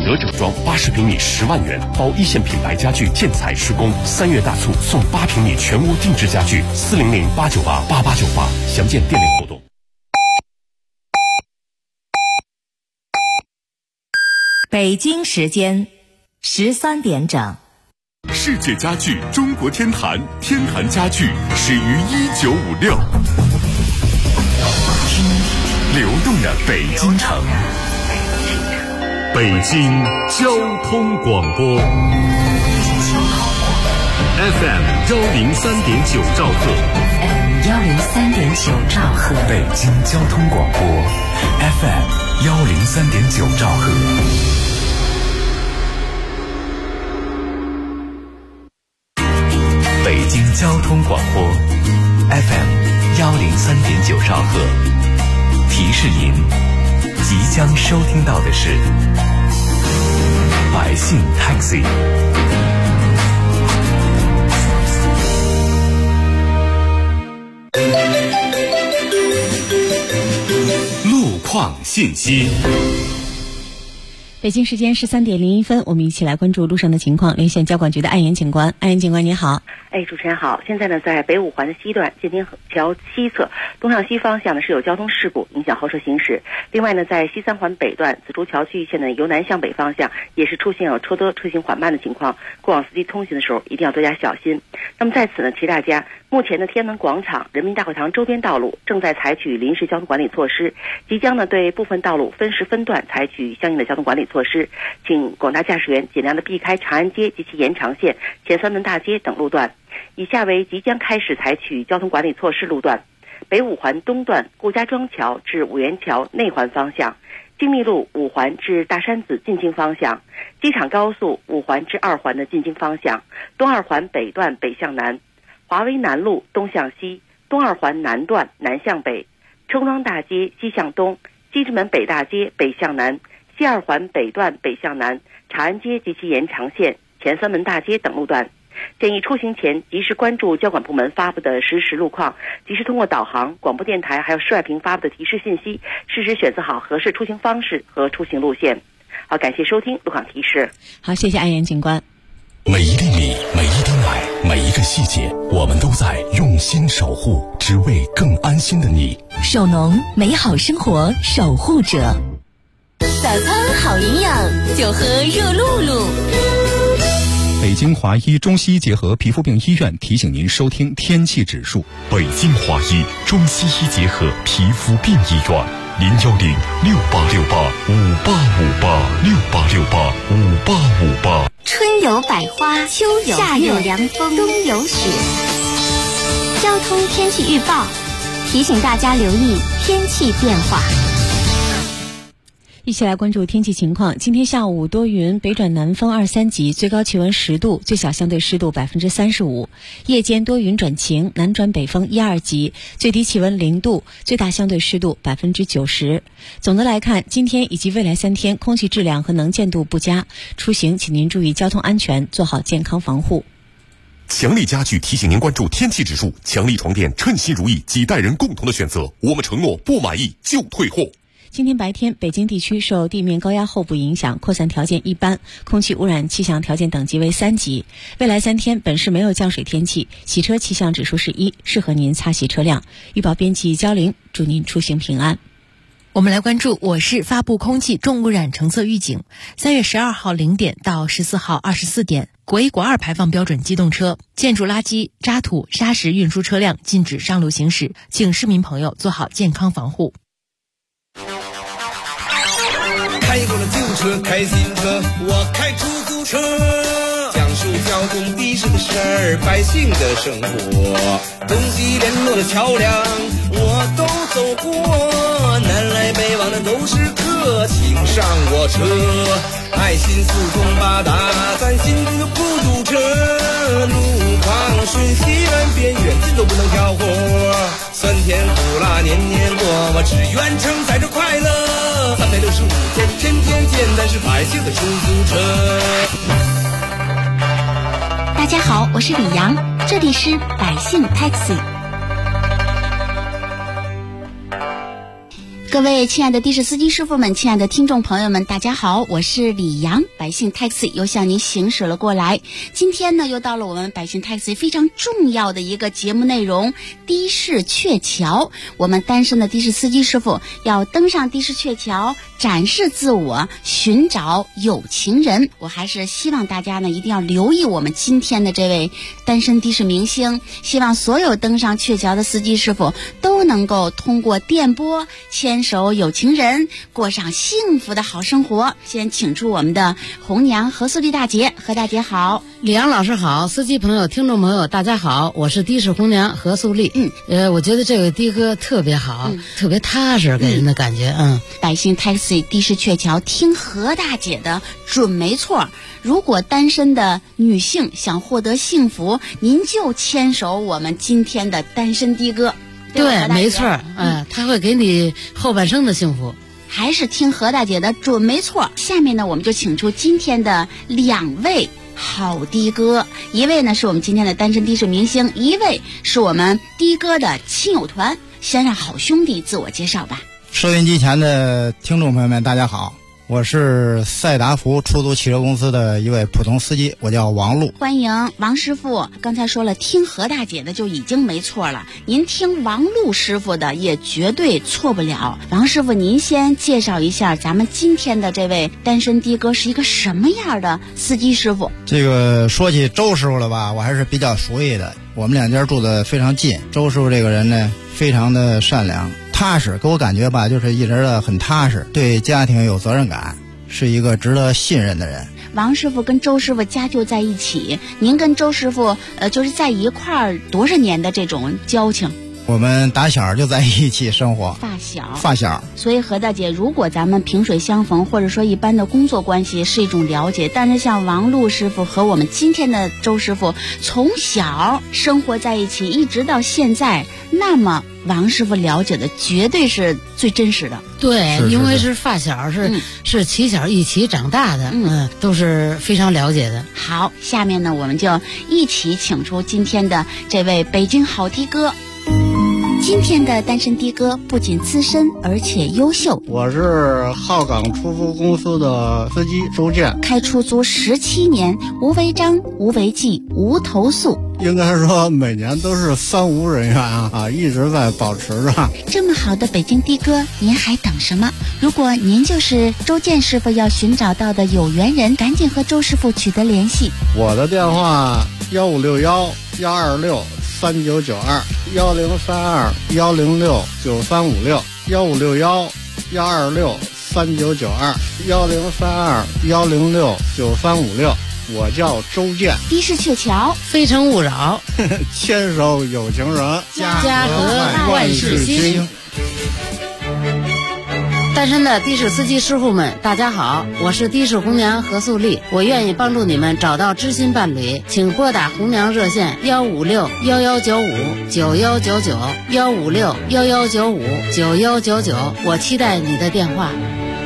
德整装80平米10万元，包一线品牌家具建材施工，3月大促送8平米全屋定制家具，400-898-8898，详见店内活动。 北京时间13点整。 世界家具中国天坛，天坛家具始于1956。听流动的北京城。北京交通广播 FM 103.9兆赫， 103.9兆赫， 北京交通广播 FM 103.9兆赫。北京交通广播 FM 103.9兆赫，提示您即将收听到的是百姓 Taxi。 路况信息。 北京时间13点01分，我们一起来关注路上的情况。连线交管局的安岩警官，安岩警官您好。 主持人好。现在呢，在北五环的西段建天桥西侧东向西方向呢是有交通事故，影响后车行驶。另外呢，在西三环北段紫竹桥区域线呢由南向北方向也是出现有车多车行缓慢的情况，过往司机通行的时候一定要多加小心。那么在此呢，提大家，目前的天安门广场、人民大会堂周边道路正在采取临时交通管理措施，即将呢对部分道路分时分段采取相应的交通管理措施，请广大驾驶员尽量的避开长安街及其延长线、前三门大街等路段。以下为即将开始采取交通管理措施路段：北五环东段顾家庄桥至五元桥内环方向，精密路五环至大山子进京方向，机场高速五环至二环的进京方向，东二环北段北向南，华威南路东向西，东二环南段南向北，春光大街西向东，西直门北大街北向南，西二环北段北向南，长安街及其延长线、前三门大街等路段。建议出行前及时关注交管部门发布的实时路况，及时通过导航、广播电台还有市外屏发布的提示信息，适时选择好合适出行方式和出行路线。好，感谢收听路况提示。 好，谢谢安岩警官。 每一粒米，每一滴奶，每一个细节，我们都在用心守护，只为更安心的你。 守农，美好生活守护者。早餐好营养，就喝热露露。 北京华医中西医结合皮肤病医院提醒您收听天气指数。 北京华医中西医结合皮肤病医院，010-6868-5858，6868-5858。 春有百花，秋有夏有凉风，冬有雪。交通天气预报提醒大家留意天气变化。 一起来关注天气情况。今天下午多云，北转南风2、3级，最高气温10度，最小相对湿度35%。夜间多云转晴，南转北风1、2级，最低气温0度，最大相对湿度90%。总的来看，今天以及未来3天，空气质量和能见度不佳，出行请您注意交通安全，做好健康防护。 强力家具提醒您关注天气指数，强力床垫称心如意，几代人共同的选择，我们承诺不满意就退货。 今天白天，北京地区受地面高压候部影响，扩散条件一般，空气污染气象条件等级为3级。未来3天本市没有降水天气，洗车气象指数是1，适合您擦洗车辆。预报编辑焦玲，祝您出行平安。 我们来关注我市发布空气重污染橙色预警。3月12号0点到14号24点，国1、国2排放标准机动车、建筑垃圾、渣土、砂石运输车辆禁止上路行驶，请市民朋友做好健康防护。 开过了旧车，开新车，我开出租车，讲述交通的士的事儿，百姓的生活，东西联络的桥梁我都走过，南来北往的都是客，请上我车，爱心4通8达，咱心中就不堵车，路旁顺西南边远近都不能挑活，酸甜苦辣年年过，我只愿承载着快乐，365天天天见，但是百姓的出租车。 大家好，我是李阳，这里是百姓 Taxi。 各位亲爱的的士司机师傅们，亲爱的听众朋友们，大家好，我是李阳，百姓 Taxi 又向您行驶了过来。今天呢，又到了我们百姓 Taxi 非常重要的一个节目内容——的士鹊桥。我们单身的的士司机师傅要登上的士鹊桥，展示自我，寻找有情人。我还是希望大家呢一定要留意我们今天的这位单身的士明星，希望所有登上鹊桥的司机师傅都能够通过电波牵手有情人，过上幸福的好生活。先请出我们的红娘何素丽大姐。何大姐好。 李阳老师好，司机朋友听众朋友大家好，我是的士红娘何素丽。我觉得这位的哥特别好，特别踏实，给人的感觉。 百姓 Taxi 的士鹊桥听何大姐的准没错。如果单身的女性想获得幸福，您就牵手我们今天的单身的哥。 对，没错，他会给你后半生的幸福。 还是听何大姐的准没错。下面呢，我们就请出今天的两位好的哥，一位呢是我们今天的单身的士明星，一位是我们的哥的亲友团。先让好兄弟自我介绍吧。 收音机前的听众朋友们大家好，我是赛达福出租汽车公司的一位普通司机，我叫王璐。 欢迎王师傅。刚才说了，听何大姐的就已经没错了，您听王璐师傅的也绝对错不了。王师傅，您先介绍一下咱们今天的这位单身的哥是一个什么样的司机师傅？ 这个说起周师傅了吧，我还是比较熟悉的，我们两家住得非常近。周师傅这个人呢，非常的善良踏实，给我感觉吧，就是一直的很踏实，对家庭有责任感，是一个值得信任的人。 王师傅跟周师傅家就在一起，您跟周师傅就是在一块儿多少年的这种交情？ 我们打小就在一起生活，发小。 所以何大姐，如果咱们萍水相逢，或者说一般的工作关系是一种了解，但是像王璐师傅和我们今天的周师傅从小生活在一起，一直到现在，那么王师傅了解的绝对是最真实的。 对，因为是发小，是起小一起长大的，都是非常了解的。 好，下面呢，我们就一起请出今天的这位北京好的哥。今天的单身的哥不仅资深而且优秀。 我是浩港出租公司的司机周建， 开出租17年，无违章、无违纪、无投诉。 应该说每年都是3无人员啊，一直在保持着。 这么好的北京的哥，您还等什么？如果您就是周建师傅要寻找到的有缘人，赶紧和周师傅取得联系。 我的电话156-123-105-103-561-103-2-106-9356-103-2-106-9356。我叫周建， 的士鹊桥， 非诚勿扰， 牵手有情人， 家和万事兴。单身的的士司机师傅们大家好，我是的士红娘何素丽，我愿意帮助你们找到知心伴侣，请拨打红娘热线156-1195-9199，156-1195-9199，我期待你的电话。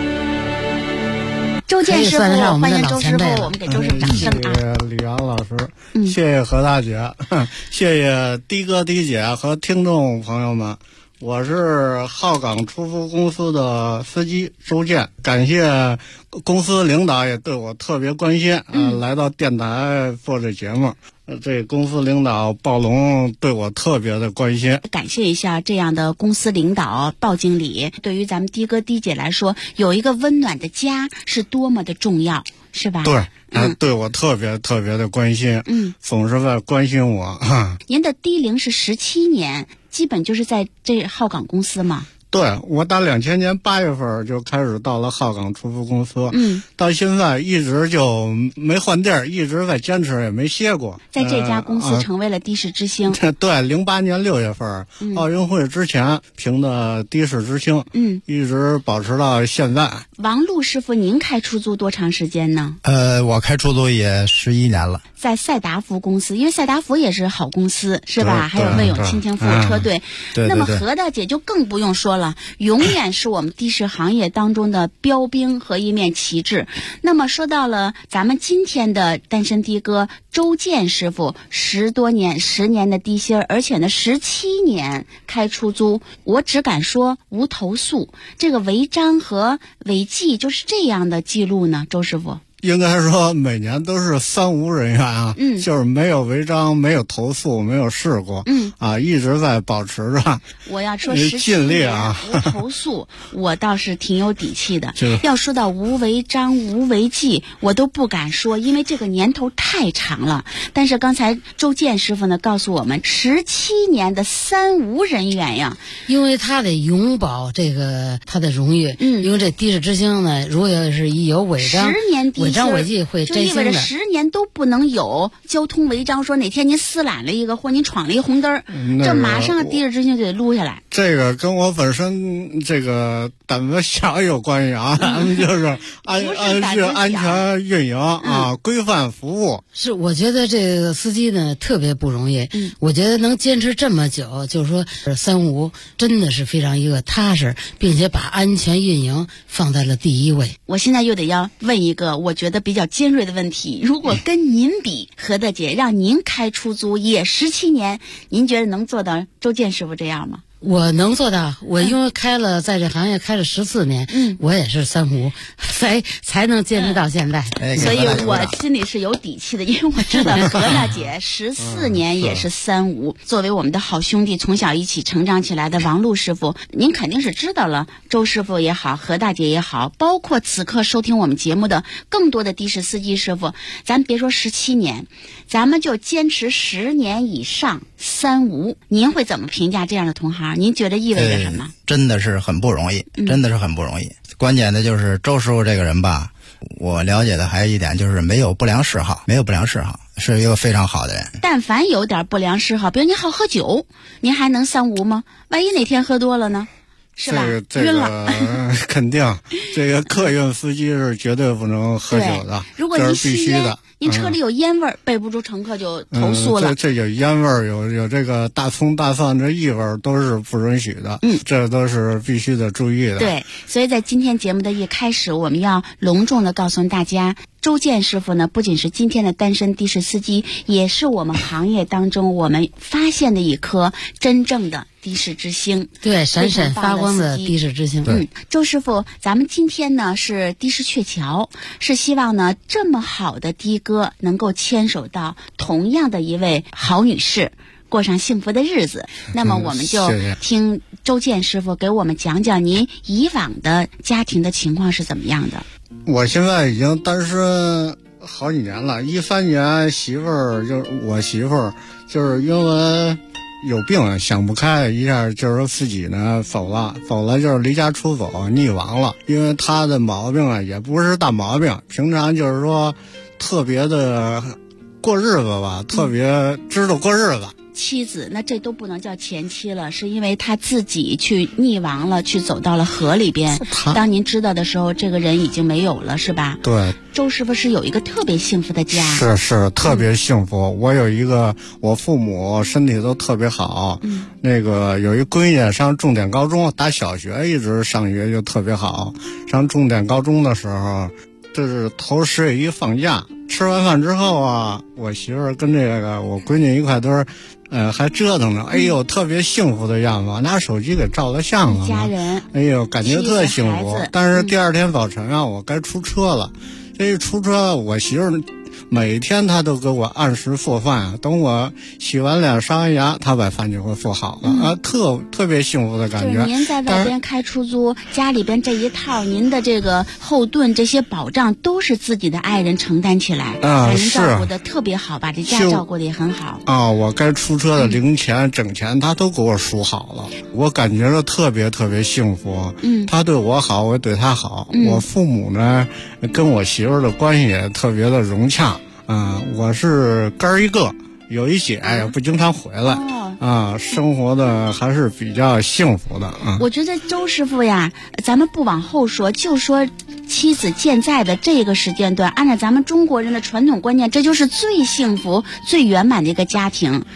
周建师傅，欢迎周师傅， 我们给周师傅掌声啊！ 谢谢李阳老师，谢谢何大姐，谢谢的哥的姐和听众朋友们。我是浩港出租公司的司机周建，感谢公司领导也对我特别关心，来到电台做这节目。这公司领导鲍龙对我特别的关心， 感谢一下这样的公司领导鲍经理。对于咱们的哥的姐来说，有一个温暖的家是多么的重要，是吧？ 对，对我特别的关心，总是在关心我。 您的的龄是17年，基本就是在这浩港公司吗？ 对，我打2000年8月份就开始到了浩港出租公司，到现在一直就没换地儿，一直在坚持，也没歇过。 在这家公司成为了的士之星。 对，08年6月份，奥运会之前评的的士之星，一直保持到现在。 王璐师傅，您开出租多长时间呢？ 我开出租也11年了。 在赛达福公司，因为赛达福也是好公司，是吧？还有魏永亲情服务车队。 对。 那么何大姐就更不用说了。 了，永远是我们的士行业当中的标兵和一面旗帜。那么说到了咱们今天的单身的哥周建师傅10年的的心，而且呢17年开出租，我只敢说无投诉。这个违章和违纪就是这样的记录呢，周师傅？ 应该说每年都是3无人员啊，就是没有违章，没有投诉，没有事故，一直在保持着。 我要说17年无投诉，我倒是挺有底气的。要说到无违章、无违纪，我都不敢说，因为这个年头太长了。但是刚才周建师傅呢告诉我们，17年的3无人员呀， 因为他得永保这个他的荣誉，因为这的士之星呢，如果要是一有违章，违章违纪会摘星的， 就意味着10年都不能有交通违章，说哪天您私揽了一个或您闯了一个红灯，这马上的士之星就得撸下来。 这个跟我本身这个胆子小有关系啊，咱们就是安全运营啊，规范服务。 是，我觉得这个司机呢特别不容易，我觉得能坚持这么久，就是说3无真的是非常一个踏实，并且把安全运营放在了第一位。 我现在又得要问一个我觉得比较尖锐的问题，如果跟您比，何大姐让您开出租也17年，您觉得能做到周建师傅这样吗？ 我能做到，我因为在这行业开了14年，我也是3无，才能坚持到现在， 所以我心里是有底气的，因为我知道何大姐14年也是3无。作为我们的好兄弟，从小一起成长起来的王璐师傅，您肯定是知道了，周师傅也好，何大姐也好，包括此刻收听我们节目的更多的的士司机师傅，咱别说17年，咱们就坚持10年以上3无，您会怎么评价这样的同行？您觉得意味着什么？ 真的是很不容易，真的是很不容易。关键的就是周师傅这个人吧，我了解的还有一点就是没有不良嗜好，是一个非常好的人。 但凡有点不良嗜好，比如您好喝酒，您还能3无吗？万一哪天喝多了呢？是吧？晕了， 肯定，这个客运司机是绝对不能喝酒的， 如果这是必须的。 您车里有烟味儿，备不住乘客就投诉了。 这有烟味儿，有这个大葱大蒜这异味儿都是不允许的。这都是必须得注意的。 对，所以在今天节目的一开始，我们要隆重的告诉大家，周建师傅呢，不仅是今天的单身的士司机，也是我们行业当中我们发现的一颗真正的的士之星。 对，闪闪发光的的士之星。 周师傅，咱们今天呢是的士鹊桥，是希望呢这么好的的哥能够牵手到同样的一位好女士，过上幸福的日子。那么我们就听周建师傅给我们讲讲您以往的家庭的情况是怎么样的。 我现在已经单身好几年了，13年我媳妇儿就是因为有病想不开一下，就是说自己呢走了就是离家出走溺亡了。因为她的毛病啊也不是大毛病，平常就是说特别的过日子吧，特别知道过日子。 妻子，那这都不能叫前妻了，是因为他自己去溺亡了，去走到了河里边。当您知道的时候，这个人已经没有了，是吧？ 对。 周师傅是有一个特别幸福的家。 是特别幸福。我有一个，我父母身体都特别好。那个有一闺女上重点高中，打小学一直上学就特别好。上重点高中的时候，这是头10月1放假，吃完饭之后啊，我媳妇儿跟这个我闺女一块都是。还折腾着，哎呦，特别幸福的样子，拿手机给照了相了。 家人， 哎呦，感觉特幸福。但是第二天早晨啊，我该出车了。这一出车，我媳妇儿每天她都给我按时做饭啊。等我洗完脸、刷完牙，她把饭就会做好了啊，特别幸福的感觉。 就是您在外边开出租，家里边这一套，您的这个后盾这些保障都是自己的爱人承担起来，把您照顾的特别好，把这家照顾的也很好啊。我该出车的零钱、整钱，他都给我数好了，我感觉到特别幸福。他对我好，我对他好。我父母呢，跟我媳妇儿的关系也特别的融洽。我是干一个，有一姐也不经常回来。生活的还是比较幸福的啊。 我觉得周师傅呀，咱们不往后说，就说妻子健在的这个时间段，按照咱们中国人的传统观念，这就是最幸福、最圆满的一个家庭。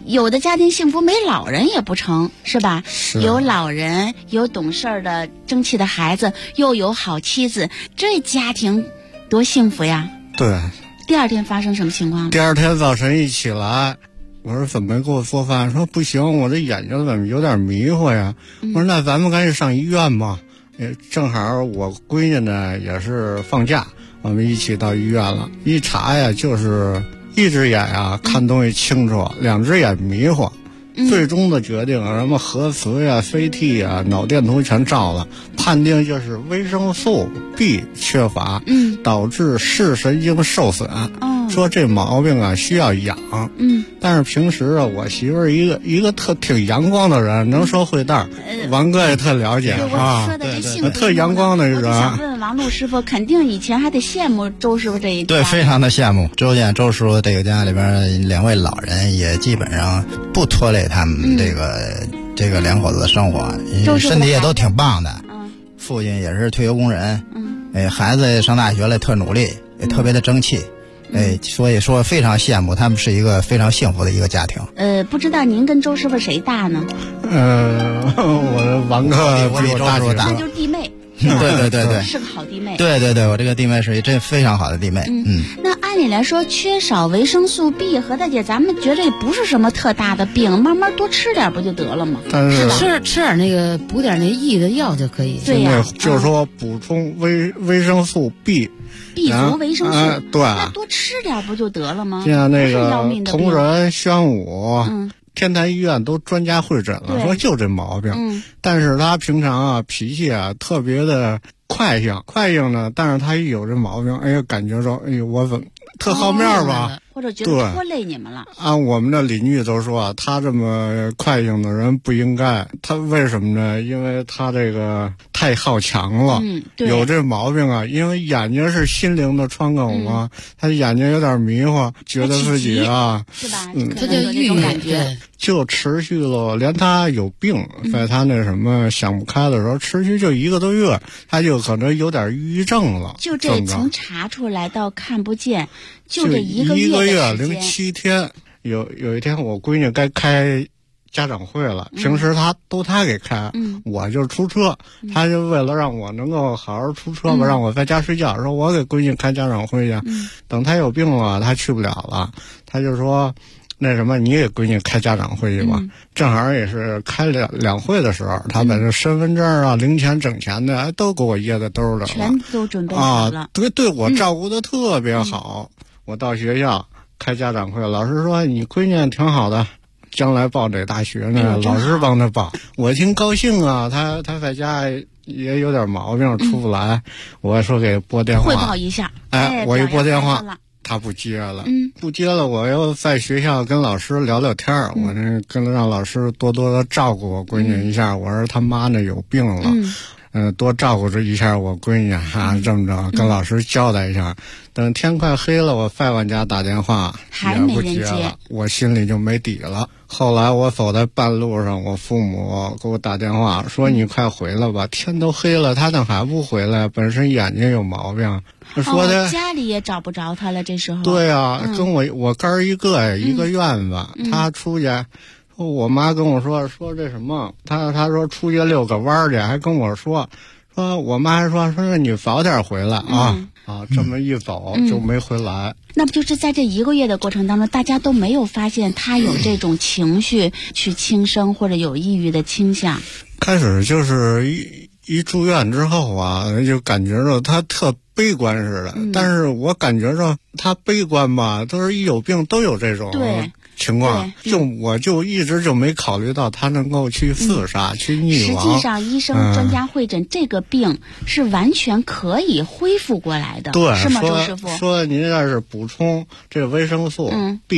有的家庭幸福没老人也不成，是吧？ 是有老人，有懂事的争气的孩子，又有好妻子，这家庭多幸福呀。 对。 第二天发生什么情况？ 第二天早晨一起来，我说怎么没给我做饭？说不行，我这眼睛怎么有点迷糊呀？我说那咱们赶紧上医院吧。正好我闺女呢也是放假，我们一起到医院了。一查呀，就是一只眼啊看东西清楚，两只眼迷糊。最终的决定，什么核磁呀、CT 呀、脑电图全照了，判定就是维生素 B 缺乏，导致视神经受损。说这毛病啊需要养。但是平时啊，我媳妇儿一个挺阳光的人，能说会道。王哥也特了解啊， 说的这性格特阳光的人。 我就想问王璐师傅，肯定以前还得羡慕周师傅这一家。 对，非常的羡慕周师傅这个家里边两位老人，也基本上不拖累他们这个两口子的生活，身体也都挺棒的。父亲也是退休工人，孩子也上大学了，特努力，也特别的争气。所以说非常羡慕他们，是一个非常幸福的一个家庭。 不知道您跟周师傅谁大呢？ 我的王哥比我大， 那就是弟妹。 对， 是个好弟妹。 对，我这个弟妹是一真非常好的弟妹。 那按理来说，缺少维生素 B， 何大姐，咱们觉得也不是什么特大的病，慢慢多吃点不就得了吗？ 但是吃点那个补点那益的药就可以。 对呀， 就是说补充维生素 B 族维生素， 对， 那多吃点不就得了吗？ 像那个同仁、宣武。天坛医院都专家会诊了，说就这毛病。但是他平常啊脾气啊特别的快性呢，但是他一有这毛病，哎呀感觉说，哎呦我怎么特好面吧， 或者觉得拖累你们了。 按我们的邻居都说，他这么快性的人不应该。他为什么呢？因为他这个太好强了，有这毛病啊。因为眼睛是心灵的窗口嘛，他眼睛有点迷糊，觉得自己啊， 是吧？ 他就这种感觉。 就持续了，连他有病，在他那什么想不开的时候，持续就1个多月，他就可能有点抑郁症了。 就这从查出来到看不见，就这1个月的时间 07天。有一天我闺女该开家长会了，平时他给开，我就出车，他就为了让我能够好好出车吧，让我在家睡觉，说我给闺女开家长会去。等他有病了，他去不了了，他就说那什么，你给闺女开家长会去吧。正好也是开两会的时候，他把这身份证啊、零钱、整钱的都给我掖在兜里了， 全都准备好了。 对我照顾的特别好。我到学校开家长会，老师说你闺女挺好的，将来报这大学呢，老师帮他报。我挺高兴啊，他在家也有点毛病出不来，我说给拨电话汇报一下。 我一拨电话他不接了，不接了，我又在学校跟老师聊聊天儿，我这跟让老师多多的照顾我闺女一下，我说他妈呢有病了，多照顾着一下我闺女啊，这么着跟老师交代一下。等天快黑了，我再往家打电话也不接了，我心里就没底了。后来我走在半路上，我父母给我打电话说你快回来吧，天都黑了，他怎么还不回来？本身眼睛有毛病。说的家里也找不着他了，这时候。 对啊，跟我哥儿一个院子，他出去，我妈跟我说这什么，他说出去遛个弯去，还跟我说我妈还说你早点回来这么一走就没回来。 那不就是在这1个月的过程当中，大家都没有发现他有这种情绪去轻生或者有抑郁的倾向？ 开始就是一住院之后啊，就感觉着他特悲观似的，但是我感觉着他悲观吧，都是一有病都有这种情况，我就一直就没考虑到他能够去自杀、去溺亡。 实际上，医生专家会诊，这个病是完全可以恢复过来的， 对， 是吗，周师傅？ 说您要是补充这个维生素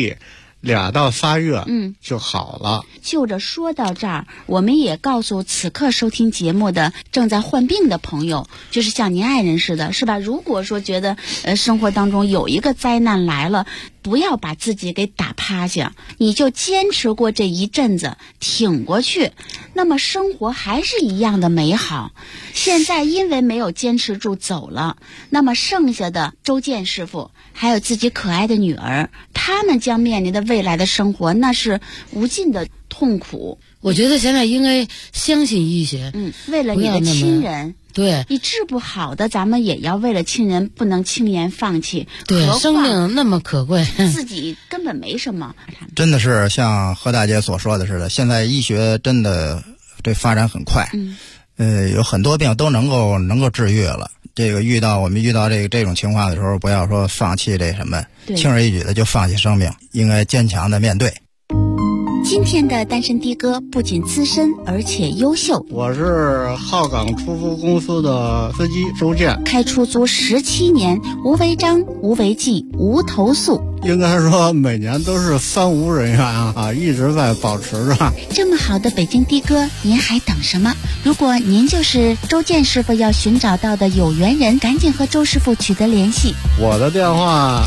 B。2到3月就好了。 就着说到这儿，我们也告诉此刻收听节目的正在患病的朋友，就是像您爱人似的，是吧？如果说觉得生活当中有一个灾难来了， 不要把自己给打趴下，你就坚持过这一阵子，挺过去，那么生活还是一样的美好。现在因为没有坚持住走了，那么剩下的周建师傅还有自己可爱的女儿，他们将面临的未来的生活那是无尽的痛苦。 我觉得现在应该相信医学， 为了你的亲人， 对， 你治不好的，咱们也要为了亲人不能轻言放弃。 对，生命那么可贵， 自己根本没什么。 真的是像何大姐所说的似的，现在医学真的这发展很快，有很多病都能够治愈了。这个我们遇到这种情况的时候，不要说放弃这什么，轻而易举的就放弃生命，应该坚强的面对。 今天的单身的哥不仅资深而且优秀。 我是浩港出租公司的司机周建， 开出租17年，无违章、无违纪、无投诉。 应该说每年都是3无人员啊，一直在保持着。 这么好的北京的哥，您还等什么？如果您就是周建师傅要寻找到的有缘人，赶紧和周师傅取得联系。 我的电话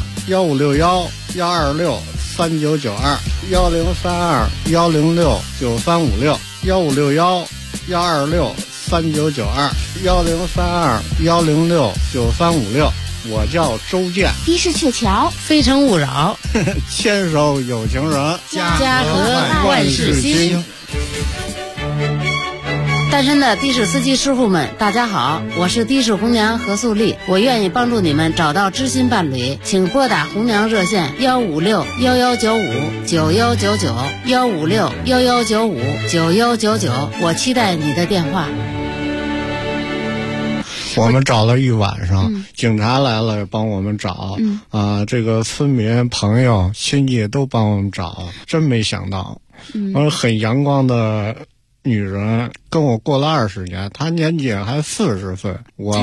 156-123-105-105-1536-105-103-106-9356-103-106-9356。我叫周建， 的士鹊桥， 非诚勿扰， 牵手有情人， 家和万事兴。单身的的士司机师傅们，大家好，我是的士红娘何素丽，我愿意帮助你们找到知心伴侣，请拨打红娘热线156-1195-9195，156-1195-9199，我期待你的电话。 我们找了一晚上，警察来了帮我们找，这个村民朋友亲戚都帮我们找，真没想到，很阳光的女人跟我过了20年，她年纪还40岁，我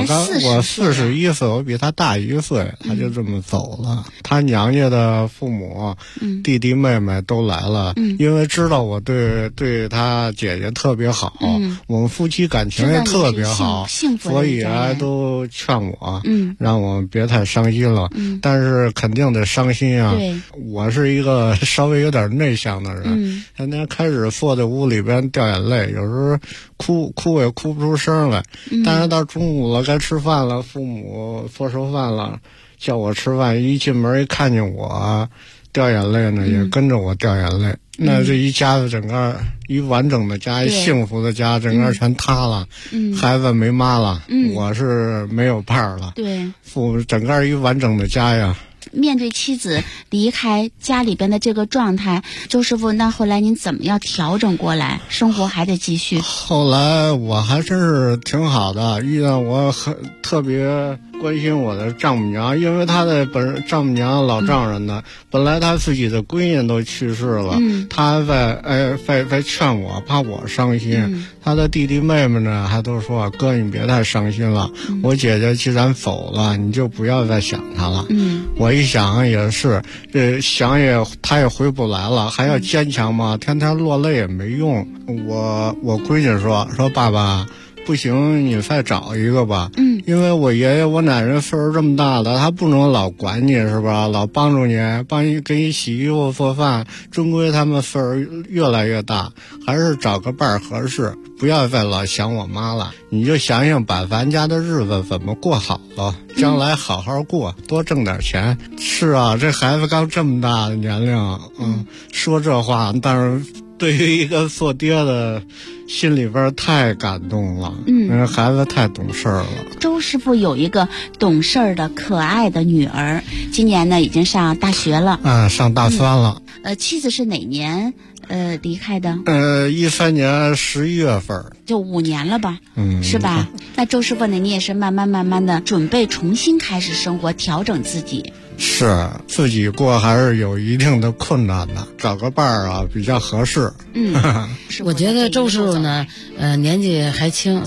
41岁，我比她大1岁，她就这么走了。她娘家的父母、弟弟妹妹都来了，因为知道我对她姐姐特别好，我们夫妻感情也特别好，所以都劝我，让我别太伤心了。但是肯定得伤心啊！我是一个稍微有点内向的人，天天开始坐在屋里边掉眼泪，有时候哭也哭不出声来，但是到中午了该吃饭了，父母做熟饭了叫我吃饭，一进门一看见我掉眼泪呢，也跟着我掉眼泪。那这一家子整个一完整的家，一幸福的家，整个全塌了。孩子没妈了，我是没有伴了。对，整个一完整的家呀。 面对妻子离开家里边的这个状态，周师傅，那后来您怎么样调整过来？生活还得继续。 后来我还真是挺好的，遇到我特别关心我的丈母娘，因为她的丈母娘老丈人呢，本来她自己的闺女都去世了，她还在劝我，怕我伤心。她的弟弟妹妹呢，还都说哥你别太伤心了，我姐姐既然走了，你就不要再想她了。我一想也是，她也回不来了，还要坚强嘛，天天落泪也没用。我闺女说爸爸，不行，你再找一个吧。因为我爷爷我奶奶岁数这么大了，他不能老管你是吧，老帮助你，给你洗衣服做饭，终归他们岁数越来越大，还是找个伴儿合适，不要再老想我妈了。你就想想把咱家的日子怎么过好了，将来好好过，多挣点钱。是啊，这孩子刚这么大的年龄，说这话，但是对于一个做爹的心里边太感动了，孩子太懂事了。 周师傅有一个懂事的可爱的女儿，今年呢已经上大学了， 上大3了。 妻子是哪年离开的 ？13年11月份， 就5年了吧，是吧？那周师傅呢，你也是慢慢的准备重新开始生活，调整自己。 是自己过还是有一定的困难的，找个伴儿啊比较合适。 我觉得周师傅呢，年纪还轻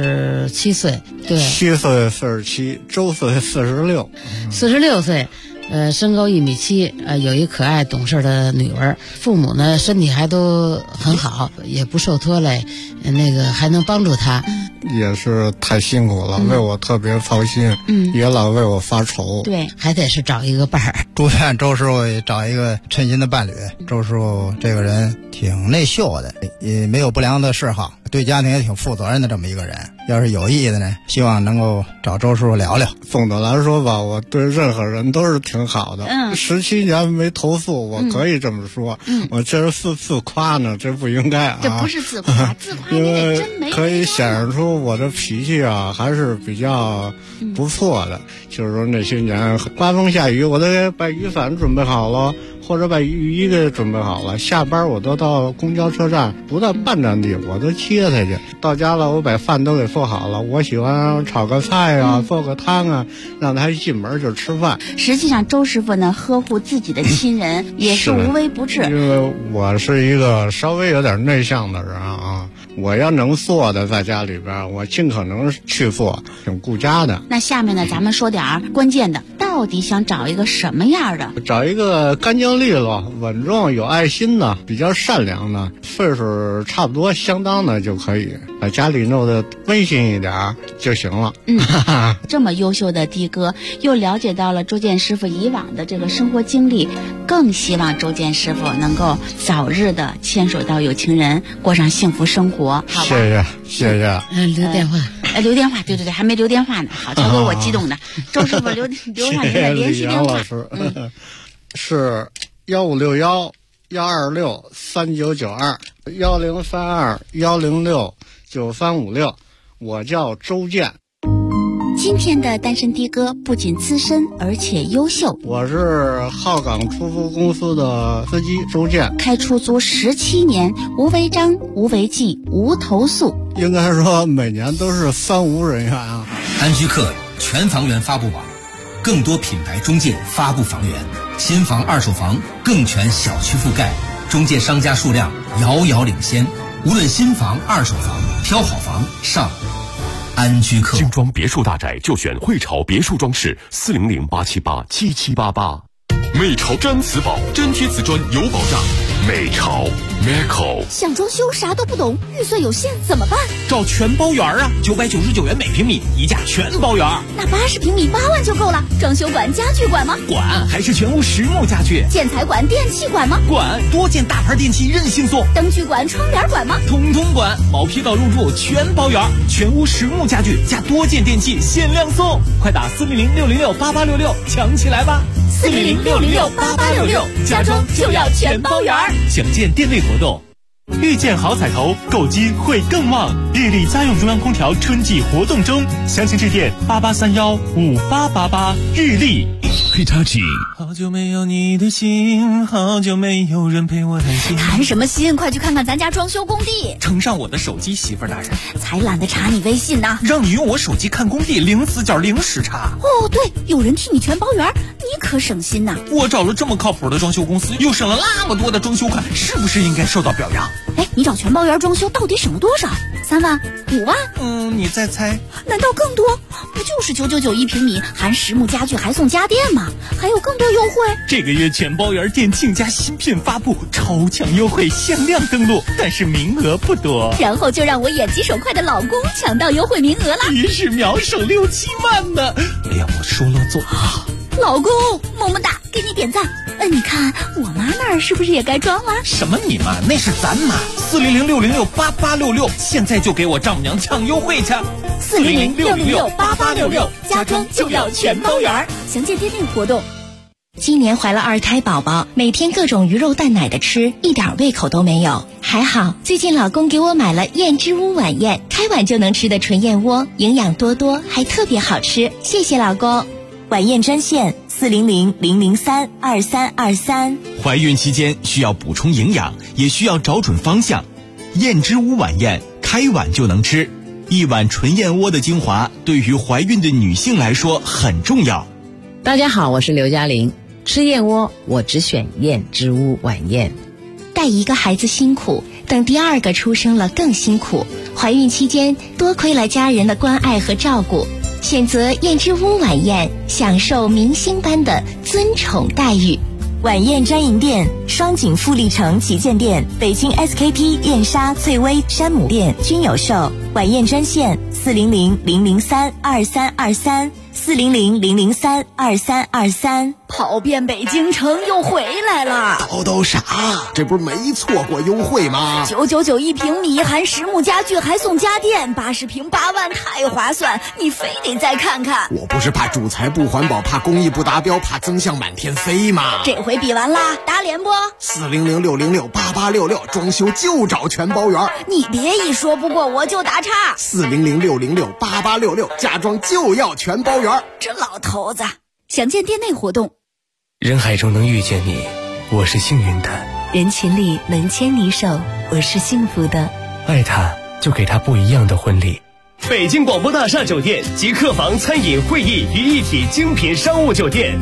，47岁，对 ，7岁47，周岁46，46 岁。身高1.7米，有一可爱懂事的女儿，父母呢身体还都很好，也不受拖累，还能帮助她。 也是太辛苦了，为我特别操心，也老为我发愁。 对， 还得是找一个伴儿。 祝愿周师傅也找一个称心的伴侣。周师傅这个人挺内秀的，也没有不良的嗜好，对家庭也挺负责任的这么一个人。要是有意的呢，希望能够找周师傅聊聊。 总的来说吧，我对任何人都是挺好的。17年没投诉，我可以这么说。我这是自夸呢，这不应该啊。 这不是自夸，自夸因也真没为可以显示出我的脾气啊，还是比较不错的。就是说那些年刮风下雨，我都把雨伞准备好了，或者把雨衣给准备好了。下班我都到公交车站，不到半站地我都接他去。到家了，我把饭都给做好了。我喜欢炒个菜啊，做个汤啊，让他一进门就吃饭。 实际上，周师傅呢呵护自己的亲人也是无微不至。 因为我是一个稍微有点内向的人啊，我要能做的在家里边，我尽可能去做，挺顾家的。 那下面呢，咱们说点关键的，到底想找一个什么样的？ 找一个干净利落、稳重、有爱心的，比较善良的，岁数差不多相当的就可以，把家里弄得温馨一点就行了。 这么优秀的的哥，又了解到了周建师傅以往的这个生活经历，更希望周建师傅能够早日的牵手到有情人，过上幸福生活。好吧， 谢谢。 留电话。 留电话，对，还没留电话呢。好，乔哥，我激动的。周师傅留下您的联系电话。 老师，是1561-262-1032-1032-106-9356，我叫周建。 今天的单身的哥不仅资深，而且优秀。 我是浩港出租公司的司机周建， 开出租17年，无违章、无违纪、无投诉。 应该说每年都是3无人员啊。 安居客全房源发布网，更多品牌中介发布房源，新房、二手房更全小区覆盖，中介商家数量遥遥领先。无论新房、二手房，挑好房上安居客。 精装别墅大宅就选汇潮别墅装饰，400-878-7788。美潮真瓷宝，真贴瓷砖有保障。美潮 Meco。 想装修啥都不懂，预算有限怎么办？ 找全包园啊，999元每平米，一价全包园。 那80平米8万就够了。装修管、家具管吗？ 管，还是全屋实木家具。 建材管、电器管吗？ 管，多件大牌电器任性送。 灯具管、窗帘管吗？ 统统管，毛坯到入住全包园，全屋实木家具加多件电器限量送。快打400-606-8866抢起来吧 ！400-606-8866，家装就要全包园。 详见店内活动。遇见好彩头，购机会更旺。日立家用中央空调春季活动中，详情致电88315888。日立。 Hitachi。 好久没有你的心，好久没有人陪我谈心。 谈什么心？快去看看咱家装修工地。 呈上我的手机，媳妇儿大人。 才懒得查你微信呢。 让你用我手机看工地，零死角、零时差。 哦，对，有人替你全包园，你可省心呐。 我找了这么靠谱的装修公司，又省了那么多的装修款，是不是应该受到表扬？ 哎，你找全包园装修到底省了多少？3万、5万？ 你再猜？ 难道更多？不就是999一平米，含实木家具还送家电吗？还有更多优惠。 这个月全包园店庆家新品发布，超强优惠，限量登录，但是名额不多。 然后就让我眼疾手快的老公抢到优惠名额了， 于是秒省6、7万呢！哎呀，我说了做。 老公，么么哒，给你点赞。你看我妈那儿是不是也该装了？ 什么你妈？那是咱妈。400-606-8866，现在就给我丈母娘抢优惠去。 400-606-8866，家装就要全包圆。详见店内活动。 今年怀了2胎宝宝，每天各种鱼肉蛋奶的吃，一点胃口都没有。还好最近老公给我买了燕之屋晚宴，开碗就能吃的纯燕窝，营养多多，还特别好吃。谢谢老公。晚宴专线400-003-2323。 怀孕期间需要补充营养，也需要找准方向。燕之屋晚宴，开碗就能吃。一碗纯燕窝的精华，对于怀孕的女性来说很重要。 大家好，我是刘嘉玲。吃燕窝，我只选燕之屋晚宴。 带一个孩子辛苦，等第2个出生了更辛苦。怀孕期间多亏了家人的关爱和照顾，选择燕之屋晚宴，享受明星般的尊宠待遇。 晚宴专营店：双井富力城旗舰店、北京 SKP 燕莎、翠微、山姆店均有售。晚宴专线：400-003-2323，400-003-2323。 跑遍北京城又回来了。 叨啥？这不是没错过优惠吗 ？999一平米，含实木家具还送家电，80平8万，太划算！你非得再看看。 我不是怕主材不环保，怕工艺不达标，怕增项满天飞吗？ 这回比完啦，打脸不 ？400-606-8866，装修就找全包圆。 你别一说不过我就打岔。 400-606-8866，家装就要全包圆。 这老头子，详见店内活动。 人海中能遇见你，我是幸运的； 人群里能牵你手，我是幸福的。 爱他，就给他不一样的婚礼。 北京广播大厦酒店集客房、餐饮、会议于一体精品商务酒店，